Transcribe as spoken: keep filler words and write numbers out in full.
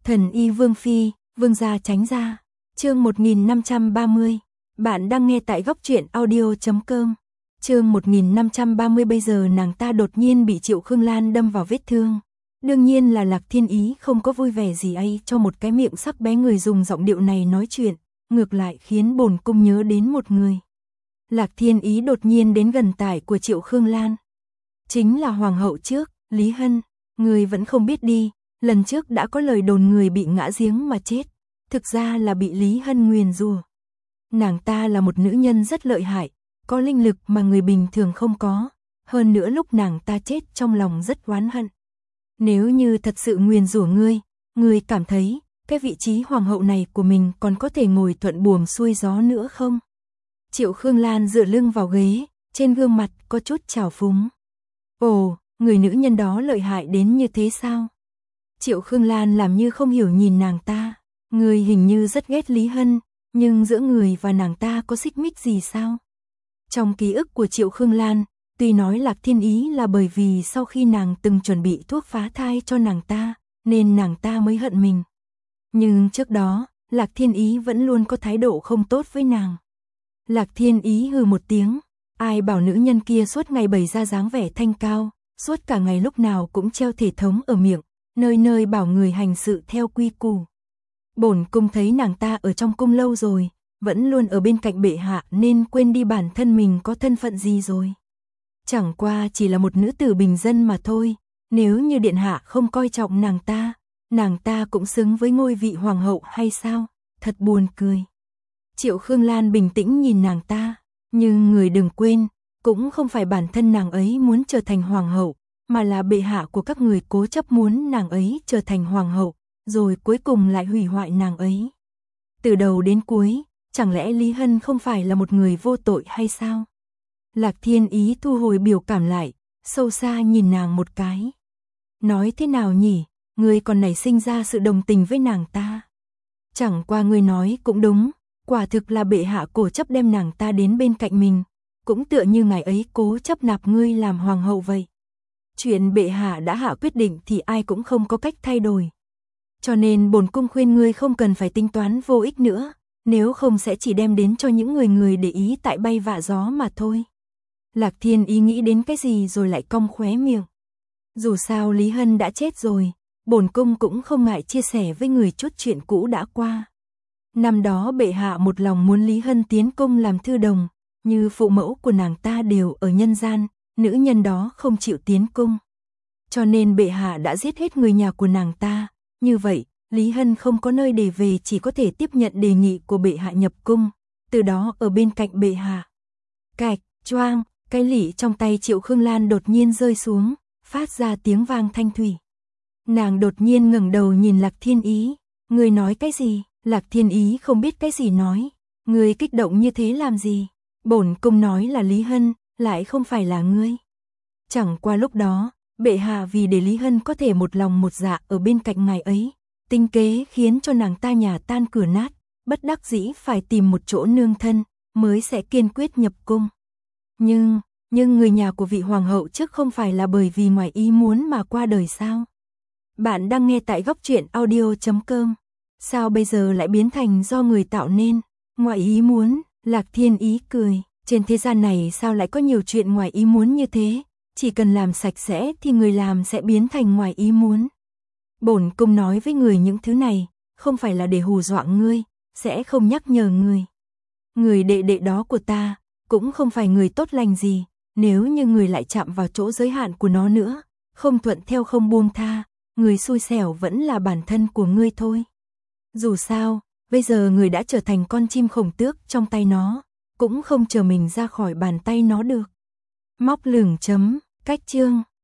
Thần y Vương Phi, Vương gia tránh ra. Chương một nghìn năm trăm ba mươi. Bạn đang nghe tại góc truyện audio chấm com. Chương một nghìn năm trăm ba mươi. Bây giờ nàng ta đột nhiên bị Triệu Khương Lan đâm vào vết thương. Đương nhiên là Lạc Thiên Ý không có vui vẻ gì ấy cho một cái miệng sắc bé người dùng giọng điệu này nói chuyện, ngược lại khiến bổn cung nhớ đến một người. Lạc Thiên Ý đột nhiên đến gần tải của Triệu Khương Lan. Chính là hoàng hậu trước, Lý Hân, người vẫn không biết đi, lần trước đã có lời đồn người bị ngã giếng mà chết, thực ra là bị Lý Hân nguyền rủa. Nàng ta là một nữ nhân rất lợi hại, có linh lực mà người bình thường không có, hơn nữa lúc nàng ta chết trong lòng rất oán hận. Nếu như thật sự nguyền rủa ngươi, ngươi cảm thấy cái vị trí hoàng hậu này của mình còn có thể ngồi thuận buồm xuôi gió nữa không? Triệu Khương Lan dựa lưng vào ghế, trên gương mặt có chút trào phúng. Ồ, người nữ nhân đó lợi hại đến như thế sao? Triệu Khương Lan làm như không hiểu nhìn nàng ta. Người hình như rất ghét Lý Hân, nhưng giữa người và nàng ta có xích mích gì sao? Trong ký ức của Triệu Khương Lan, tuy nói Lạc Thiên Ý là bởi vì sau khi nàng từng chuẩn bị thuốc phá thai cho nàng ta, nên nàng ta mới hận mình. Nhưng trước đó, Lạc Thiên Ý vẫn luôn có thái độ không tốt với nàng. Lạc Thiên Ý hừ một tiếng, ai bảo nữ nhân kia suốt ngày bày ra dáng vẻ thanh cao, suốt cả ngày lúc nào cũng treo thể thống ở miệng, nơi nơi bảo người hành sự theo quy củ. Bổn cung thấy nàng ta ở trong cung lâu rồi, vẫn luôn ở bên cạnh bệ hạ nên quên đi bản thân mình có thân phận gì rồi. Chẳng qua chỉ là một nữ tử bình dân mà thôi, nếu như điện hạ không coi trọng nàng ta, nàng ta cũng xứng với ngôi vị hoàng hậu hay sao? Thật buồn cười. Triệu Khương Lan bình tĩnh nhìn nàng ta, nhưng người đừng quên, cũng không phải bản thân nàng ấy muốn trở thành hoàng hậu, mà là bệ hạ của các người cố chấp muốn nàng ấy trở thành hoàng hậu, rồi cuối cùng lại hủy hoại nàng ấy. Từ đầu đến cuối, chẳng lẽ Lý Hân không phải là một người vô tội hay sao? Lạc Thiên Ý thu hồi biểu cảm lại, sâu xa nhìn nàng một cái. Nói thế nào nhỉ, ngươi còn nảy sinh ra sự đồng tình với nàng ta. Chẳng qua ngươi nói cũng đúng, quả thực là bệ hạ cố chấp đem nàng ta đến bên cạnh mình, cũng tựa như ngài ấy cố chấp nạp ngươi làm hoàng hậu vậy. Chuyện bệ hạ đã hạ quyết định thì ai cũng không có cách thay đổi. Cho nên bổn cung khuyên ngươi không cần phải tính toán vô ích nữa, nếu không sẽ chỉ đem đến cho những người người để ý tại bay vạ gió mà thôi. Lạc Thiên Ý nghĩ đến cái gì rồi lại cong khóe miệng. Dù sao Lý Hân đã chết rồi, bổn cung cũng không ngại chia sẻ với người chút chuyện cũ đã qua. Năm đó bệ hạ một lòng muốn Lý Hân tiến cung làm thư đồng, như phụ mẫu của nàng ta đều ở nhân gian, nữ nhân đó không chịu tiến cung. Cho nên bệ hạ đã giết hết người nhà của nàng ta, như vậy, Lý Hân không có nơi để về chỉ có thể tiếp nhận đề nghị của bệ hạ nhập cung, từ đó ở bên cạnh bệ hạ. Cạch, choang, cái lỷ trong tay Triệu Khương Lan đột nhiên rơi xuống, phát ra tiếng vang thanh thủy. Nàng đột nhiên ngẩng đầu nhìn Lạc Thiên Ý, người nói cái gì? Lạc Thiên Ý không biết cái gì nói, người kích động như thế làm gì? Bổn cung nói là Lý Hân, lại không phải là ngươi. Chẳng qua lúc đó, bệ hạ vì để Lý Hân có thể một lòng một dạ ở bên cạnh ngài ấy, tinh kế khiến cho nàng ta nhà tan cửa nát, bất đắc dĩ phải tìm một chỗ nương thân, mới sẽ kiên quyết nhập cung. Nhưng, nhưng người nhà của vị hoàng hậu trước không phải là bởi vì ngoài ý muốn mà qua đời sao? Bạn đang nghe tại góc truyện audio chấm com. Sao bây giờ lại biến thành do người tạo nên? Ngoài ý muốn, Lạc Thiên Ý cười, trên thế gian này sao lại có nhiều chuyện ngoài ý muốn như thế? Chỉ cần làm sạch sẽ thì người làm sẽ biến thành ngoài ý muốn. Bổn cung nói với người những thứ này, không phải là để hù dọa ngươi, sẽ không nhắc nhở ngươi. Người đệ đệ đó của ta, cũng không phải người tốt lành gì, nếu như người lại chạm vào chỗ giới hạn của nó nữa, không thuận theo không buông tha, người xui xẻo vẫn là bản thân của ngươi thôi. Dù sao, bây giờ người đã trở thành con chim khổng tước trong tay nó, cũng không chờ mình ra khỏi bàn tay nó được. Móc lửng chấm, cách chương.